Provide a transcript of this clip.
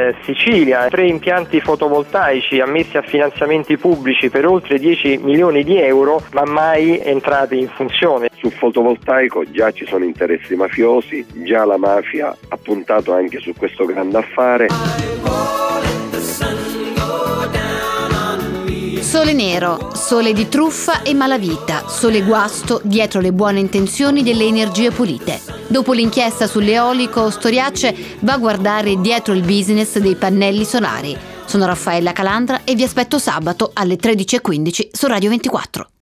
Sicilia, 3 impianti fotovoltaici ammessi a finanziamenti pubblici per oltre 10 milioni di euro, ma mai entrati in funzione. Sul fotovoltaico già ci sono interessi mafiosi, già la mafia ha puntato anche su questo grande affare. Sole nero, sole di truffa e malavita, sole guasto dietro le buone intenzioni delle energie pulite. Dopo l'inchiesta sull'eolico, Storiace va a guardare dietro il business dei pannelli solari. Sono Raffaella Calandra e vi aspetto sabato alle 13:15 su Radio 24.